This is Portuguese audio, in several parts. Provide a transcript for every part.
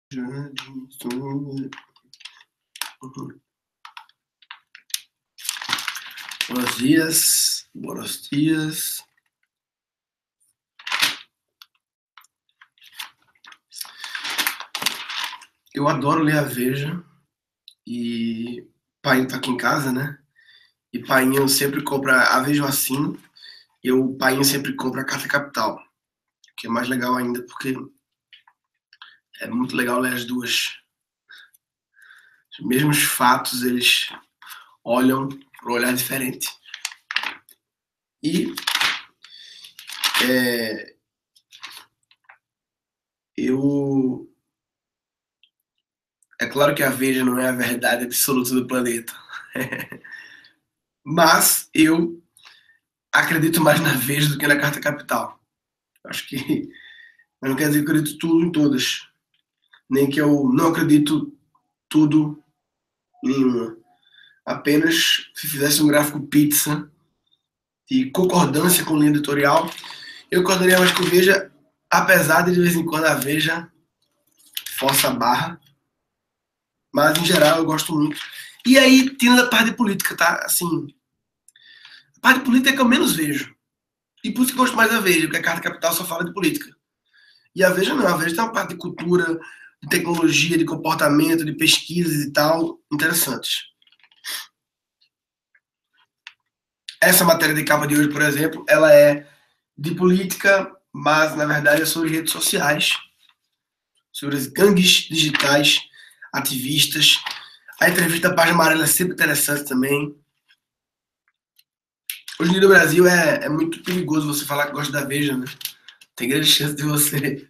Buenos dias, buenos dias. Eu adoro ler a Veja e Painho tá aqui em casa, né? E Painho sempre compra a Veja eu assino e o Painho sempre compra a Carta Capital, que é mais legal ainda porque é muito legal ler as duas. Os mesmos fatos eles olham por um olhar diferente. E é claro que a Veja não é a verdade absoluta do planeta, mas eu acredito mais na Veja do que na Carta Capital. Acho que não quer dizer que eu acredito tudo em todas, nem que eu não acredito tudo em uma. Apenas se fizesse um gráfico pizza de concordância com linha editorial, eu concordaria mais com o Veja, apesar de vez em quando a Veja força a barra, mas em geral eu gosto muito. E aí, tendo a parte de política, tá? Assim, a parte de política é que eu menos vejo. E por isso que eu gosto mais da Veja, porque a Carta Capital só fala de política. E a Veja não, a Veja tem uma parte de cultura, de tecnologia, de comportamento, de pesquisas e tal, interessantes. Essa matéria de capa de hoje, por exemplo, ela é de política, mas na verdade é sobre redes sociais, sobre as gangues digitais, ativistas. A entrevista da Página Amarela é sempre interessante também. Hoje em dia no Brasil é muito perigoso você falar que gosta da Veja, né? Tem grande chance de você...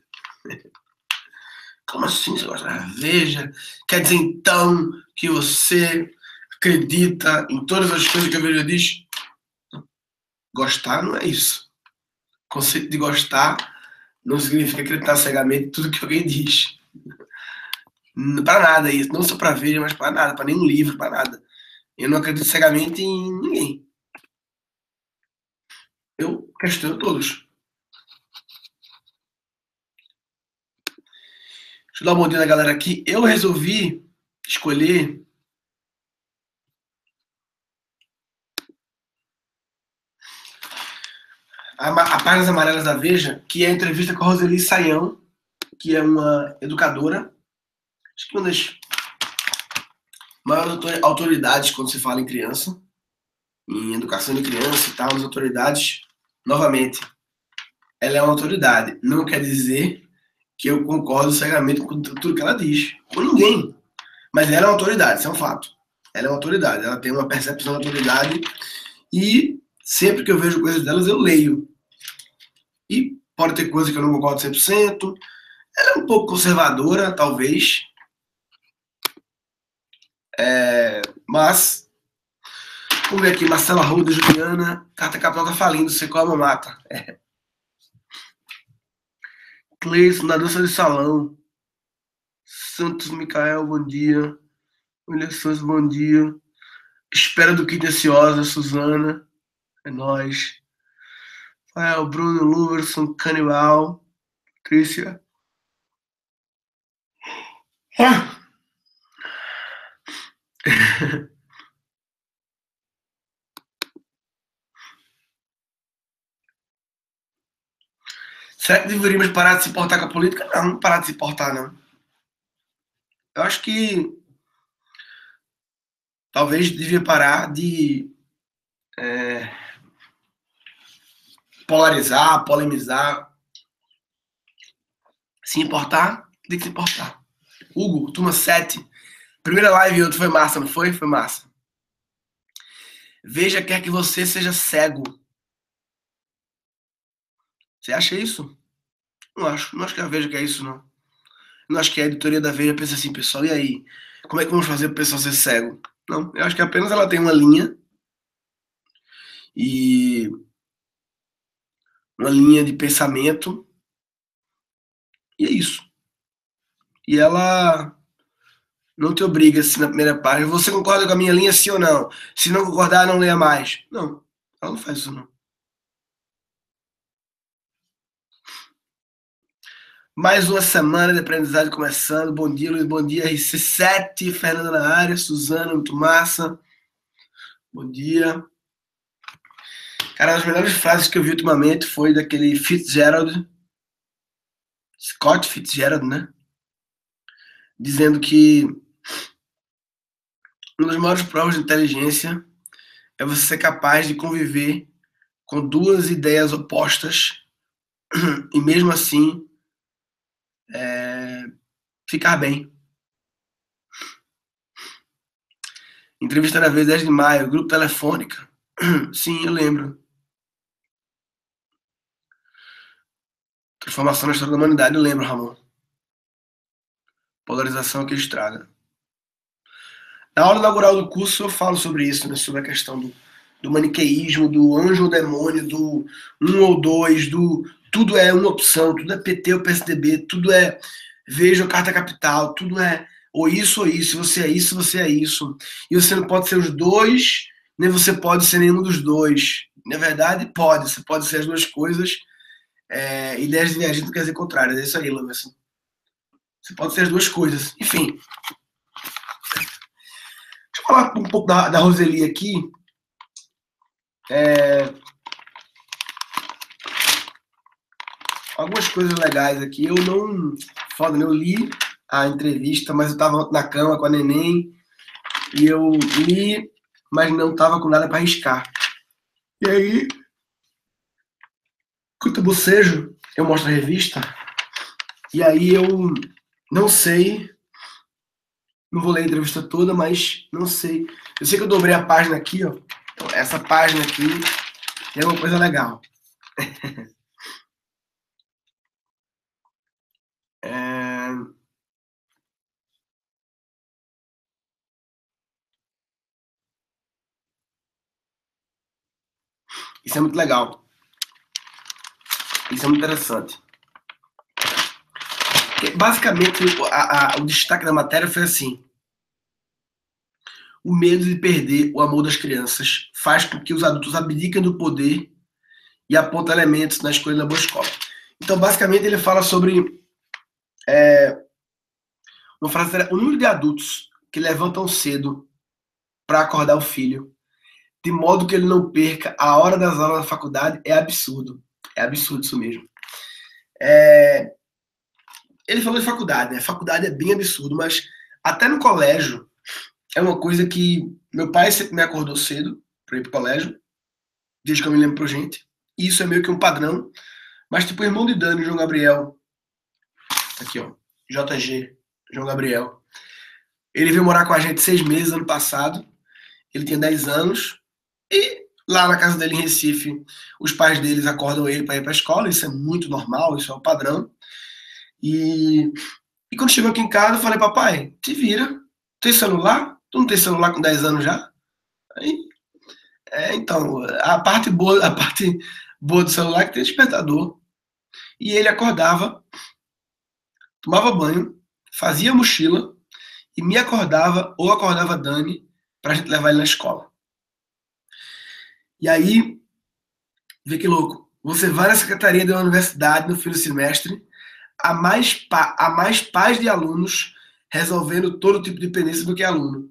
Como assim você gosta da Veja? Quer dizer então que você acredita em todas as coisas que a Veja diz? Gostar não é isso. O conceito de gostar não significa acreditar cegamente em tudo que alguém diz. Para nada isso. Não só para Veja, mas para nada. Para nenhum livro, para nada. Eu não acredito cegamente em ninguém. Eu questiono todos. Deixa eu dar um bom dia na galera aqui. Eu resolvi escolher a Páginas Amarelas da Veja, que é a entrevista com a Roseli Saião, que é uma educadora, acho que uma das maiores autoridades quando se fala em criança, em educação de criança e tal, as autoridades, novamente, ela é uma autoridade. Não quer dizer que eu concordo cegamente com tudo que ela diz, com ninguém. Mas ela é uma autoridade, isso é um fato. Ela é uma autoridade, ela tem uma percepção de autoridade e sempre que eu vejo coisas delas, eu leio. E pode ter coisas que eu não concordo 100%. Ela é um pouco conservadora, talvez. Mas, vamos ver aqui, Marcela Ruda, Juliana, Carta Capital tá falindo, secou a mamata. Cleison, na dança de salão. Santos Micael, bom dia. William Santos, bom dia. Espera do Kit Ansiosa, Suzana. É nóis. Rafael, Bruno, Luverson, Canibal, Trícia. Será que deveríamos parar de se importar com a política? Não, não parar de se importar, não. Eu acho que talvez devia parar de polarizar, polemizar. Se importar, tem que se importar. Hugo, turma 7. Primeira live ontem foi massa, não foi? Foi massa. Veja quer que você seja cego. Você acha isso? Não acho. Não acho que a Veja quer isso, não. Não acho que a editoria da Veja pensa assim, pessoal, e aí? Como é que vamos fazer para o pessoal ser cego? Não, eu acho que apenas ela tem uma linha e uma linha de pensamento e é isso. E ela não te obriga assim na primeira página. Você concorda com a minha linha, sim ou não? Se não concordar, não leia mais. Não, ela não faz isso, não. Mais uma semana de aprendizagem começando. Bom dia, Luiz. Bom dia, RC7. Fernanda na área. Suzana, muito massa. Bom dia. Cara, uma das melhores frases que eu vi ultimamente foi daquele Fitzgerald. Scott Fitzgerald, né? Dizendo que uma das maiores provas de inteligência é você ser capaz de conviver com duas ideias opostas e mesmo assim ficar bem. Entrevista da vez 10 de maio, grupo Telefônica. Sim, eu lembro. Transformação na história da humanidade, eu lembro, Ramon. Polarização é que estraga. Na aula inaugural do curso eu falo sobre isso, né? Sobre a questão do maniqueísmo, do anjo ou demônio, do um ou dois, do tudo é uma opção, tudo é PT ou PSDB, tudo é veja carta capital, tudo é ou isso, você é isso, você é isso. E você não pode ser os dois, nem você pode ser nenhum dos dois. Na verdade, pode, você pode ser as duas coisas. Ideias divergentes não quer dizer contrárias, é isso aí, Lamerson. Você pode ser as duas coisas. Enfim. Deixa eu falar um pouco da Roseli aqui. Algumas coisas legais aqui. Eu não. Foda, eu li a entrevista, mas eu tava na cama com a neném. E eu li, mas não tava com nada para arriscar. E aí, quando eu bocejo, eu mostro a revista. E aí eu não sei. Não vou ler a entrevista toda, mas não sei. Eu sei que eu dobrei a página aqui, ó. Então, essa página aqui é uma coisa legal. Isso é muito legal. Isso é muito interessante. Porque, basicamente, o destaque da matéria foi assim. O medo de perder o amor das crianças faz com que os adultos abdiquem do poder e apontam elementos na escolha da boa escola. Então, basicamente, ele fala sobre uma frase, o número de adultos que levantam cedo para acordar o filho, de modo que ele não perca a hora das aulas da faculdade, é absurdo. É absurdo isso mesmo. Ele falou de faculdade, né? Faculdade é bem absurdo, mas até no colégio é uma coisa que meu pai sempre me acordou cedo para ir pro colégio, desde que eu me lembro por gente. E isso é meio que um padrão. Mas tipo o irmão de Dani, João Gabriel, aqui ó, JG, João Gabriel, ele veio morar com a gente 6 meses ano passado. Ele tinha 10 anos e lá na casa dele em Recife, os pais deles acordam ele para ir para a escola. Isso é muito normal, isso é o padrão. E quando chegou aqui em casa, eu falei, papai, te vira. Tem celular? Tu não tem celular com 10 anos já? Aí, então, a parte boa do celular é que tem despertador. E ele acordava, tomava banho, fazia mochila e me acordava ou acordava a Dani pra gente levar ele na escola. E aí, vê que louco. Você vai na secretaria da universidade no fim do semestre, há mais pais de alunos resolvendo todo tipo de pendência do que aluno.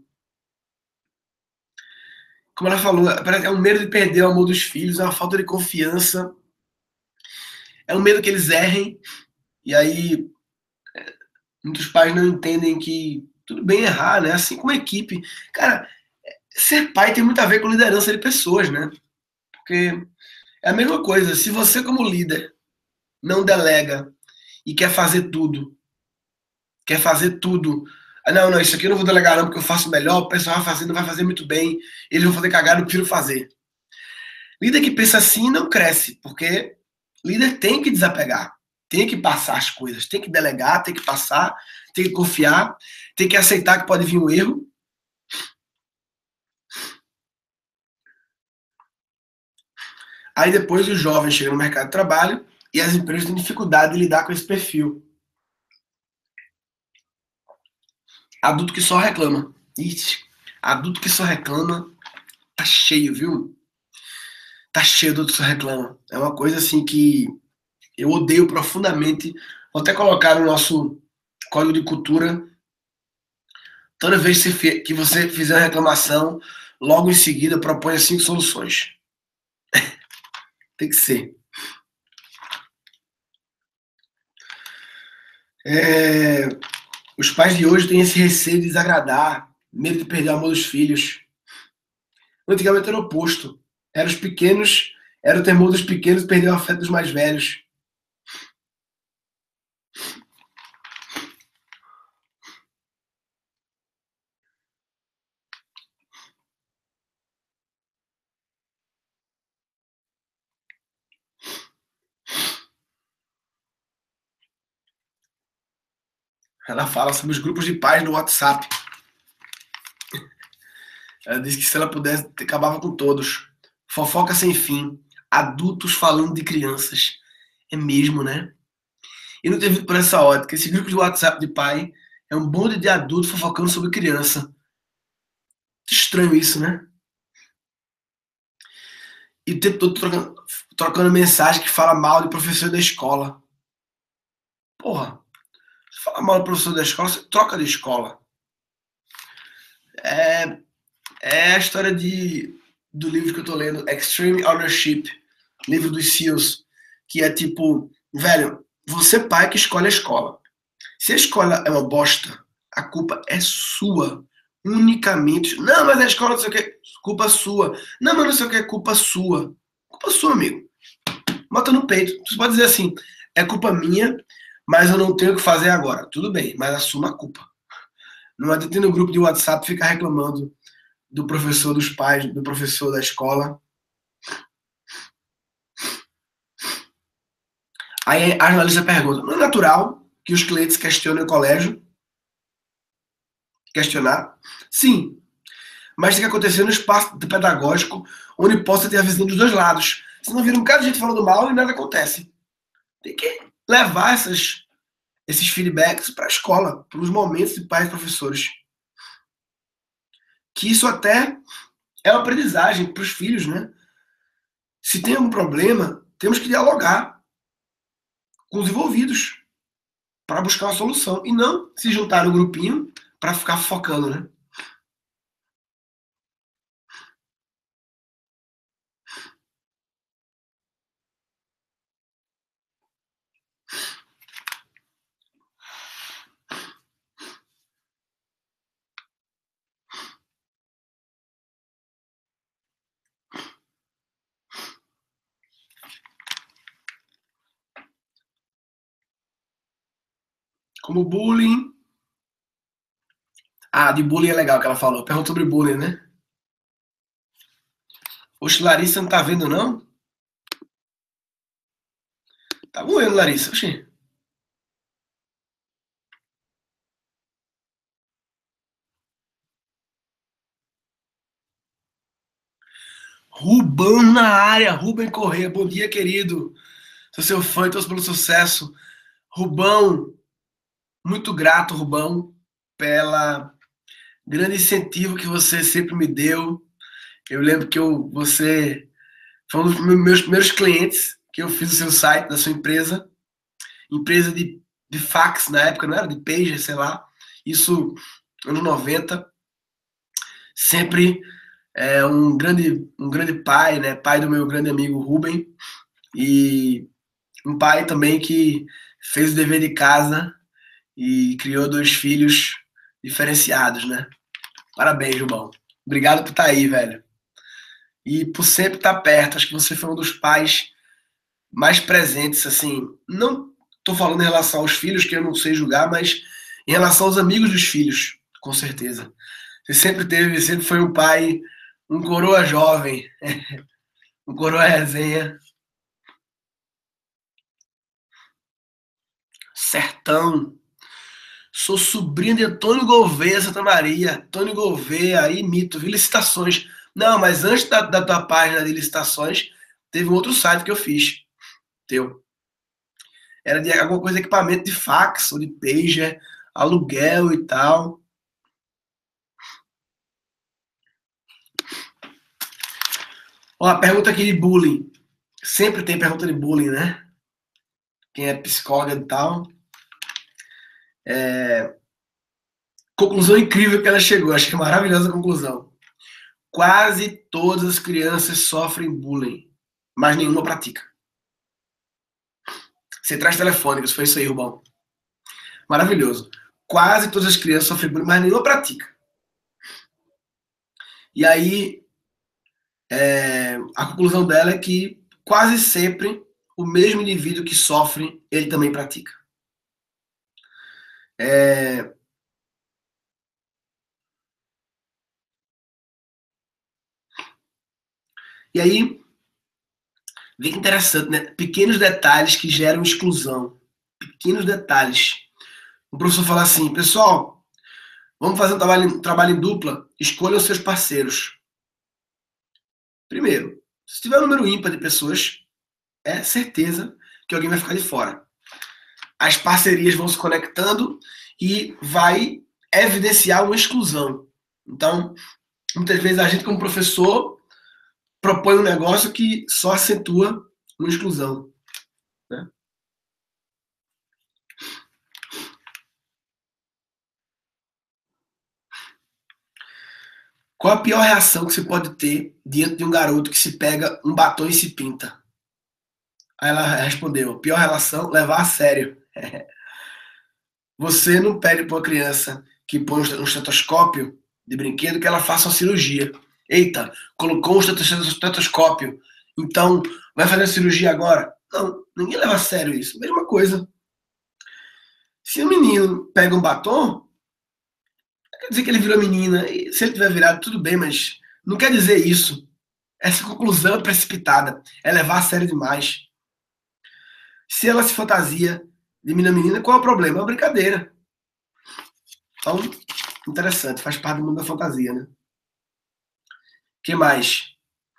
Como ela falou, é um medo de perder o amor dos filhos, é uma falta de confiança, é um medo que eles errem, e aí muitos pais não entendem que tudo bem errar, né? Assim como a equipe. Cara, ser pai tem muito a ver com liderança de pessoas, né? Porque é a mesma coisa, se você como líder não delega e quer fazer tudo. Ah, não, isso aqui eu não vou delegar não, porque eu faço melhor, o pessoal vai fazer, não vai fazer muito bem, eles vão fazer cagada, eu prefiro fazer. Líder que pensa assim não cresce, porque líder tem que desapegar, tem que passar as coisas, tem que delegar, tem que passar, tem que confiar, tem que aceitar que pode vir um erro. Aí depois os jovens chegam no mercado de trabalho e as empresas têm dificuldade de lidar com esse perfil. Adulto que só reclama. Ixi, adulto que só reclama tá cheio, viu? Tá cheio de adulto que só reclama. É uma coisa assim que eu odeio profundamente Vou até colocar no nosso código de cultura. Toda vez que você fizer uma reclamação, logo em seguida proponha 5 soluções. Tem que ser. Os pais de hoje têm esse receio de desagradar, medo de perder o amor dos filhos. Antigamente era o oposto. Era o temor dos pequenos perder o afeto dos mais velhos. Ela fala sobre os grupos de pais no WhatsApp. Ela disse que se ela pudesse, acabava com todos. Fofoca sem fim. Adultos falando de crianças. É mesmo, né? E não ter visto por essa ótica. Esse grupo de WhatsApp de pai é um bonde de adulto fofocando sobre criança. Estranho isso, né? E o tempo todo trocando mensagem que fala mal de professor da escola. Porra, se fala mal do professor da escola, você troca de escola. É a história do livro que eu tô lendo, Extreme Ownership, livro dos SEALs, que é tipo, velho, você pai que escolhe a escola. Se a escola é uma bosta, a culpa é sua. Unicamente. Não, mas a escola não sei o que, culpa sua. Não, mas não sei o que, culpa sua. Culpa sua, amigo. Bota no peito. Você pode dizer assim, é culpa minha, mas eu não tenho o que fazer agora. Tudo bem, mas assuma a culpa. Não adianta no grupo de WhatsApp ficar reclamando do professor dos pais, do professor da escola. Aí a jornalista pergunta, não é natural que os clientes questionem o colégio? Questionar? Sim, mas tem que acontecer no espaço pedagógico onde possa ter a visão dos dois lados. Senão vira um bocado de gente falando mal e nada acontece. Tem que levar esses feedbacks para a escola, para os momentos de pais e professores. Que isso até é uma aprendizagem para os filhos, né? Se tem algum problema, temos que dialogar com os envolvidos para buscar uma solução e não se juntar no grupinho para ficar focando, né? Como bullying. Ah, de bullying é legal que ela falou. Pergunta sobre bullying, né? Oxe, Larissa não tá vendo, não? Tá moendo, Larissa. Oxi. Rubão na área. Rubem Corrêa. Bom dia, querido. Sou seu fã e torço pelo sucesso. Rubão, muito grato, Rubão, pela grande incentivo que você sempre me deu. Eu lembro que você foi um dos meus primeiros clientes que eu fiz o seu site, da sua empresa. Empresa de fax na época, não era de pager, sei lá. Isso, anos 90. Sempre um grande pai, né? Pai do meu grande amigo Rubem. E um pai também que fez o dever de casa e criou 2 filhos diferenciados, né? Parabéns, Rubão. Obrigado por estar aí, velho. E por sempre estar perto. Acho que você foi um dos pais mais presentes, assim. Não estou falando em relação aos filhos, que eu não sei julgar, mas em relação aos amigos dos filhos, com certeza. Você sempre foi um pai, um coroa jovem, um coroa resenha. Sertão. Sou sobrinho de Antônio Gouveia, Santa Maria. Antônio Gouveia, aí mito, vi licitações. Não, mas antes da tua página de licitações, teve um outro site que eu fiz. Teu. Era de alguma coisa de equipamento de fax ou de pager, aluguel e tal. Ó, a pergunta aqui de bullying. Sempre tem pergunta de bullying, né? Quem é psicóloga e tal. Conclusão incrível que ela chegou, acho que é maravilhosa a conclusão. Quase todas as crianças sofrem bullying, mas nenhuma pratica. Você traz telefônicas, foi isso aí, Rubão. Maravilhoso. Quase todas as crianças sofrem bullying, mas nenhuma pratica. E aí, a conclusão dela é que quase sempre o mesmo indivíduo que sofre, ele também pratica. E aí, vê que interessante, né? Pequenos detalhes que geram exclusão. Pequenos detalhes. O professor fala assim, pessoal, vamos fazer um trabalho em dupla, escolham seus parceiros. Primeiro, se tiver um número ímpar de pessoas, é certeza que alguém vai ficar de fora. As parcerias vão se conectando e vai evidenciar uma exclusão. Então, muitas vezes a gente como professor propõe um negócio que só acentua uma exclusão. Né? Qual a pior reação que você pode ter diante de um garoto que se pega um batom e se pinta? Aí ela respondeu, pior relação, levar a sério. Você não pede para uma criança que põe um estetoscópio de brinquedo que ela faça uma cirurgia. Eita, colocou um estetoscópio, então vai fazer a cirurgia agora? Não, ninguém leva a sério isso. Mesma coisa. Se o menino pega um batom, quer dizer que ele virou menina. E se ele tiver virado, tudo bem, mas não quer dizer isso. Essa conclusão é precipitada. É levar a sério demais. Se ela se fantasia de menina, qual é o problema? É uma brincadeira. Então, interessante, faz parte do mundo da fantasia, né? O que mais?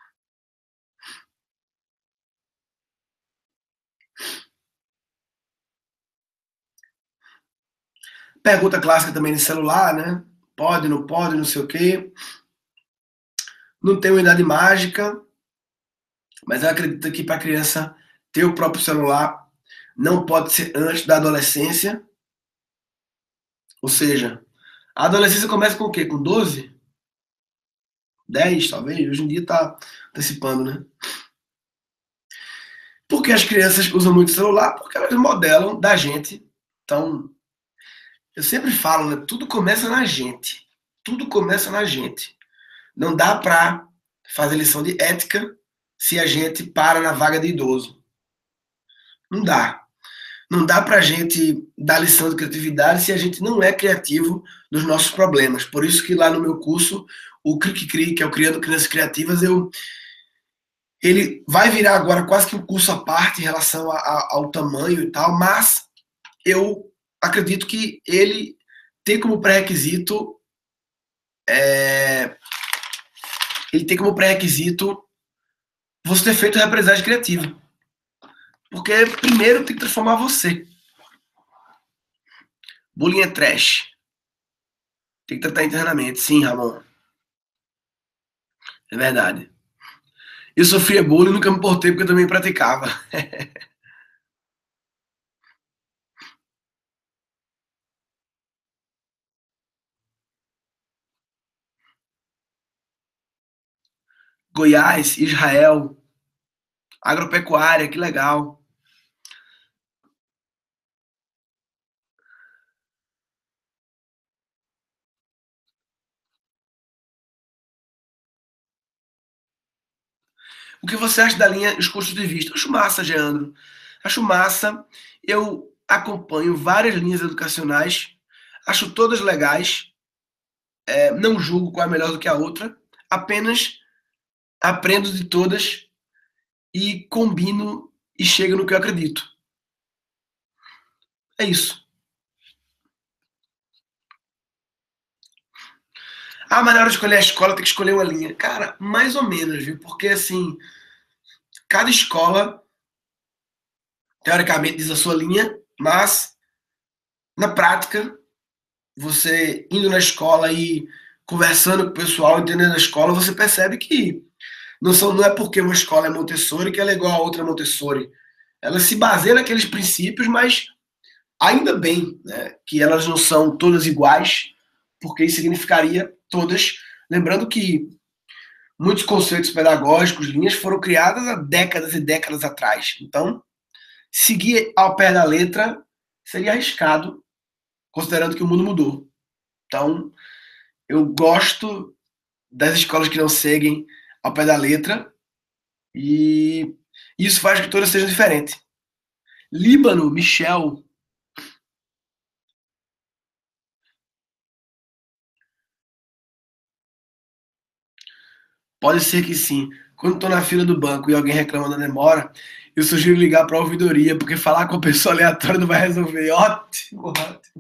Pergunta clássica também de celular, né? Pode, não sei o quê. Não tem uma idade mágica, mas eu acredito que para a criança ter o próprio celular não pode ser antes da adolescência. Ou seja, a adolescência começa com o quê? Com 12? 10, talvez? Hoje em dia está antecipando, né? Por que as crianças usam muito celular? Porque elas modelam da gente. Então, eu sempre falo, né? Tudo começa na gente. Tudo começa na gente. Não dá para fazer lição de ética se a gente para na vaga de idoso. Não dá. Não dá para a gente dar lição de criatividade se a gente não é criativo nos nossos problemas. Por isso que lá no meu curso, o Cri, que é o Criando Crianças Criativas, ele vai virar agora quase que um curso à parte em relação ao tamanho e tal, mas eu acredito que ele tem como pré-requisito você ter feito a aprendizagem criativa. Porque primeiro tem que transformar você. Bullying é trash. Tem que tratar internamente. Sim, Ramon. É verdade. Eu sofria bullying e nunca me importei porque eu também praticava. Goiás, Israel, agropecuária, que legal. O que você acha da linha Os Custos de Vista? Acho massa, Geandro. Acho massa. Eu acompanho várias linhas educacionais, acho todas legais, não julgo qual é melhor do que a outra, apenas aprendo de todas e combino e chego no que eu acredito. É isso. Ah, mas na hora de escolher a escola tem que escolher uma linha. Cara, mais ou menos, viu? Porque assim, cada escola, teoricamente, diz a sua linha, mas na prática, você indo na escola e conversando com o pessoal, entendendo a escola, você percebe que não é porque uma escola é Montessori que ela é igual a outra Montessori. Ela se baseia naqueles princípios, mas Ainda bem, né, que elas não são todas iguais, porque isso significaria todas. Lembrando que muitos conceitos pedagógicos, linhas, foram criadas há décadas e décadas atrás. Então, seguir ao pé da letra seria arriscado, considerando que o mundo mudou. Então, eu gosto das escolas que não seguem ao pé da letra e isso faz que todas sejam diferentes. Líbano, Michel. Pode ser que sim. Quando estou na fila do banco e alguém reclama da demora, eu sugiro ligar para a ouvidoria, porque falar com a pessoa aleatória não vai resolver. Ótimo, ótimo.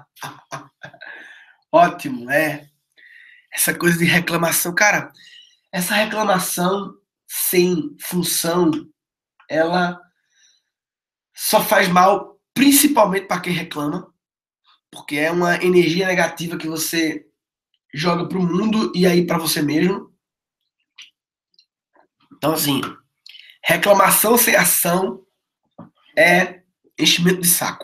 Ótimo, é. Essa coisa de reclamação. Cara, essa reclamação sem função, ela só faz mal, principalmente para quem reclama, porque é uma energia negativa que você joga para o mundo e aí para você mesmo. Então, assim, reclamação sem ação é enchimento de saco.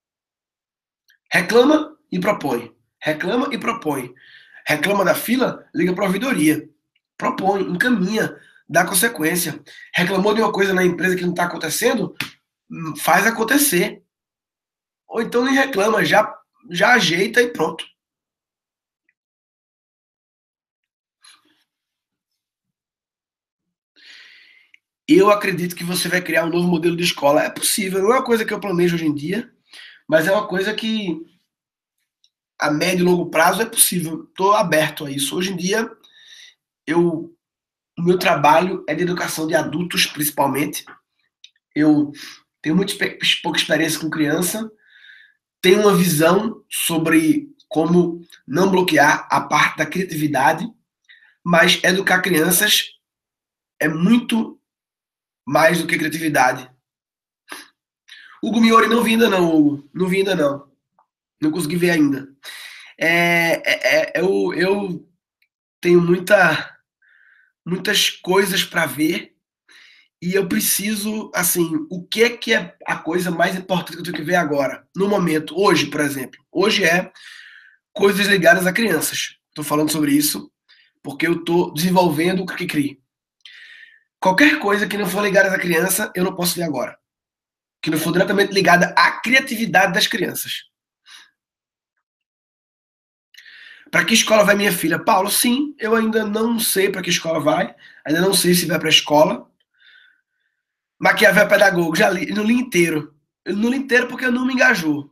Reclama e propõe. Reclama e propõe. Reclama da fila, liga para a ouvidoria. Propõe, encaminha, dá consequência. Reclamou de uma coisa na empresa que não está acontecendo, faz acontecer. Ou então nem reclama, já ajeita e pronto. Eu acredito que você vai criar um novo modelo de escola. É possível, não é uma coisa que eu planejo hoje em dia, mas é uma coisa que a médio e longo prazo é possível. Estou aberto a isso. Hoje em dia, o meu trabalho é de educação de adultos, principalmente. Eu tenho muito pouca experiência com criança, tenho uma visão sobre como não bloquear a parte da criatividade, mas educar crianças é muito mais do que criatividade. Hugo Miori não vi ainda não, Hugo. Não vi ainda não. Não consegui ver ainda. Eu tenho muitas coisas para ver e eu preciso, assim, o que é a coisa mais importante que eu tenho que ver agora? No momento, hoje, por exemplo. Hoje é coisas ligadas a crianças. Estou falando sobre isso porque eu estou desenvolvendo o Cri-Cri. Qualquer coisa que não for ligada à criança, eu não posso ver agora. Que não for diretamente ligada à criatividade das crianças. Para que escola vai minha filha? Paulo, sim, eu ainda não sei para que escola vai, ainda não sei se vai para a escola. Maquiavel Pedagogo, já li, não li inteiro. Eu não li inteiro porque não me engajou.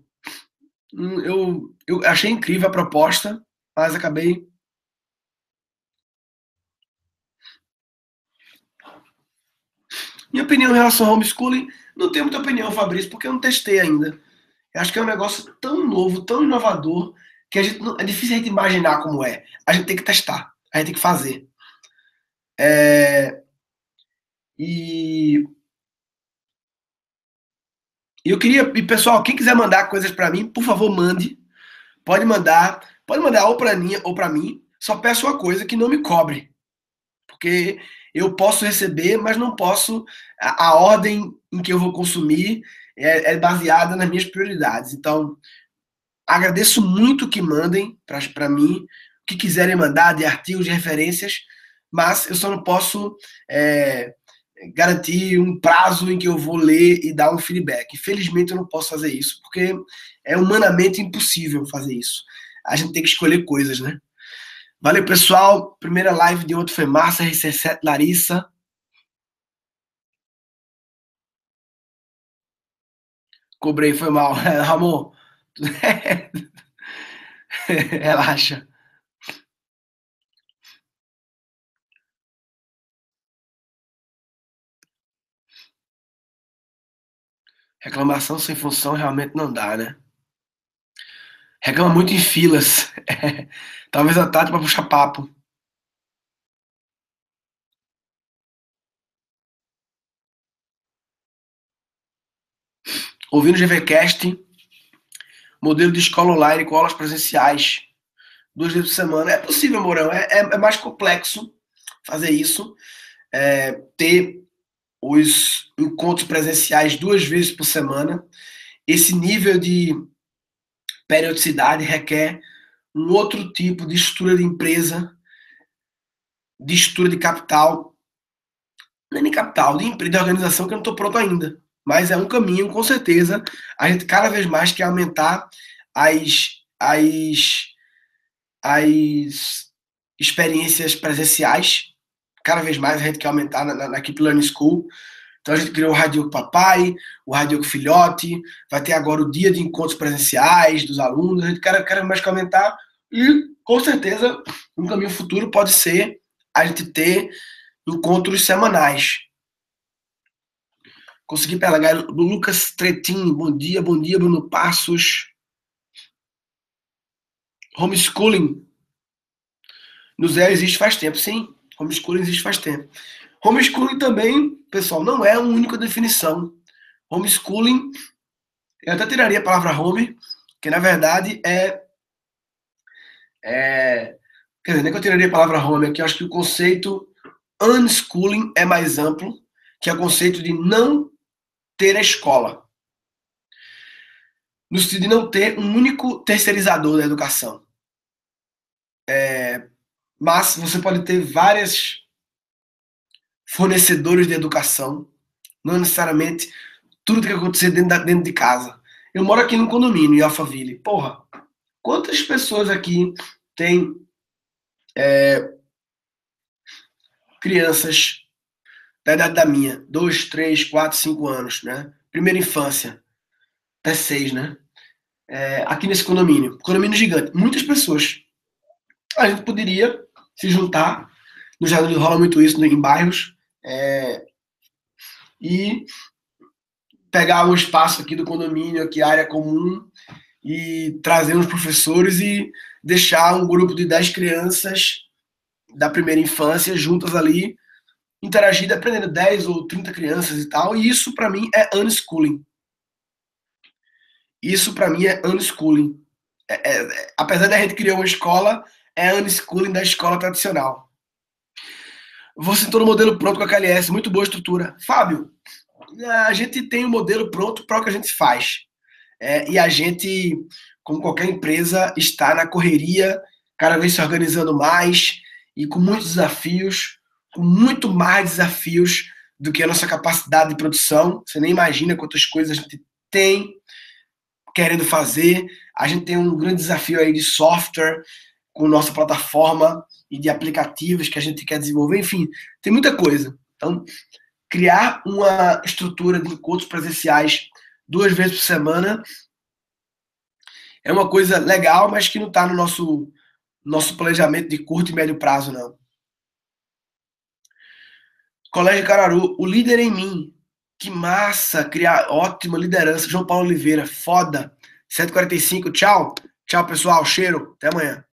Eu achei incrível a proposta, mas acabei. Minha opinião em relação ao homeschooling, não tenho muita opinião, Fabrício, porque eu não testei ainda. Eu acho que é um negócio tão novo, tão inovador, que a gente não, é difícil a gente imaginar como é. A gente tem que testar, a gente tem que fazer. É, e eu queria, e pessoal, quem quiser mandar coisas para mim, por favor, mande. Pode mandar ou para mim ou para mim. Só peço uma coisa que não me cobre, porque eu posso receber, mas não posso. A ordem em que eu vou consumir é baseada nas minhas prioridades. Então, agradeço muito que mandem para mim, o que quiserem mandar de artigos, de referências, mas eu só não posso garantir um prazo em que eu vou ler e dar um feedback. Infelizmente, eu não posso fazer isso, porque é humanamente impossível fazer isso. A gente tem que escolher coisas, né? Valeu, pessoal. Primeira live de ontem foi massa. RC7, Larissa. Cobrei, foi mal. Ramon, relaxa. Reclamação sem função realmente não dá, né? Reclama muito em filas. Talvez a Tati para puxar papo. Ouvindo o GVCast, modelo de escola online com aulas presenciais, 2 vezes por semana. É possível, Mourão. É mais complexo fazer isso. Ter os encontros presenciais 2 vezes por semana. esse nível de periodicidade requer um outro tipo de estrutura de empresa, de estrutura de capital, não é nem capital, de empresa, de organização, que eu não estou pronto ainda. Mas é um caminho, com certeza. A gente cada vez mais quer aumentar as experiências presenciais. Cada vez mais a gente quer aumentar na Keep Learning School. Então a gente criou o Radioco Papai, o Radioco Filhote, vai ter agora o dia de encontros presenciais dos alunos, a gente quer mais que aumentar. E, com certeza, um caminho futuro pode ser a gente ter encontros semanais. Consegui pegar do Lucas Tretin, bom dia, Bruno Passos. Homeschooling no Zé existe faz tempo, sim. Homeschooling existe faz tempo. Homeschooling também, pessoal, não é uma única definição. Homeschooling, eu até tiraria a palavra home, que na verdade quer dizer, nem que eu tiraria a palavra home aqui, eu acho que o conceito unschooling é mais amplo, que é o conceito de não ter a escola. No sentido de não ter um único terceirizador da educação. Mas você pode ter vários fornecedores de educação, não necessariamente tudo tem que acontecer dentro de casa. Eu moro aqui num condomínio em Alphaville. Porra, quantas pessoas aqui têm crianças da idade da minha? 2, 3, 4, 5 anos, né? Primeira infância, até 6, né? Aqui nesse condomínio. Condomínio gigante. Muitas pessoas. A gente poderia se juntar. No Jardim rola muito isso em bairros. E pegar um espaço aqui do condomínio, aqui área comum, e trazer uns professores e deixar um grupo de 10 crianças da primeira infância juntas ali, interagindo, aprendendo 10 ou 30 crianças e tal. E isso para mim é unschooling. Isso para mim é unschooling. Apesar da gente criar uma escola, é unschooling da escola tradicional. Você citou no modelo pronto com a KLS, muito boa estrutura. Fábio, a gente tem um modelo pronto para o que a gente faz. E a gente, como qualquer empresa, está na correria, cada vez se organizando mais e com muitos desafios, com muito mais desafios do que a nossa capacidade de produção. Você nem imagina quantas coisas a gente tem querendo fazer. A gente tem um grande desafio aí de software com nossa plataforma e de aplicativos que a gente quer desenvolver. Enfim, tem muita coisa. Então, criar uma estrutura de encontros presenciais 2 vezes por semana é uma coisa legal, mas que não está no nosso planejamento de curto e médio prazo, não. Colégio Cararu, o líder em mim. Que massa, criar ótima liderança. João Paulo Oliveira, foda. 7h45, tchau. Tchau, pessoal. Cheiro. Até amanhã.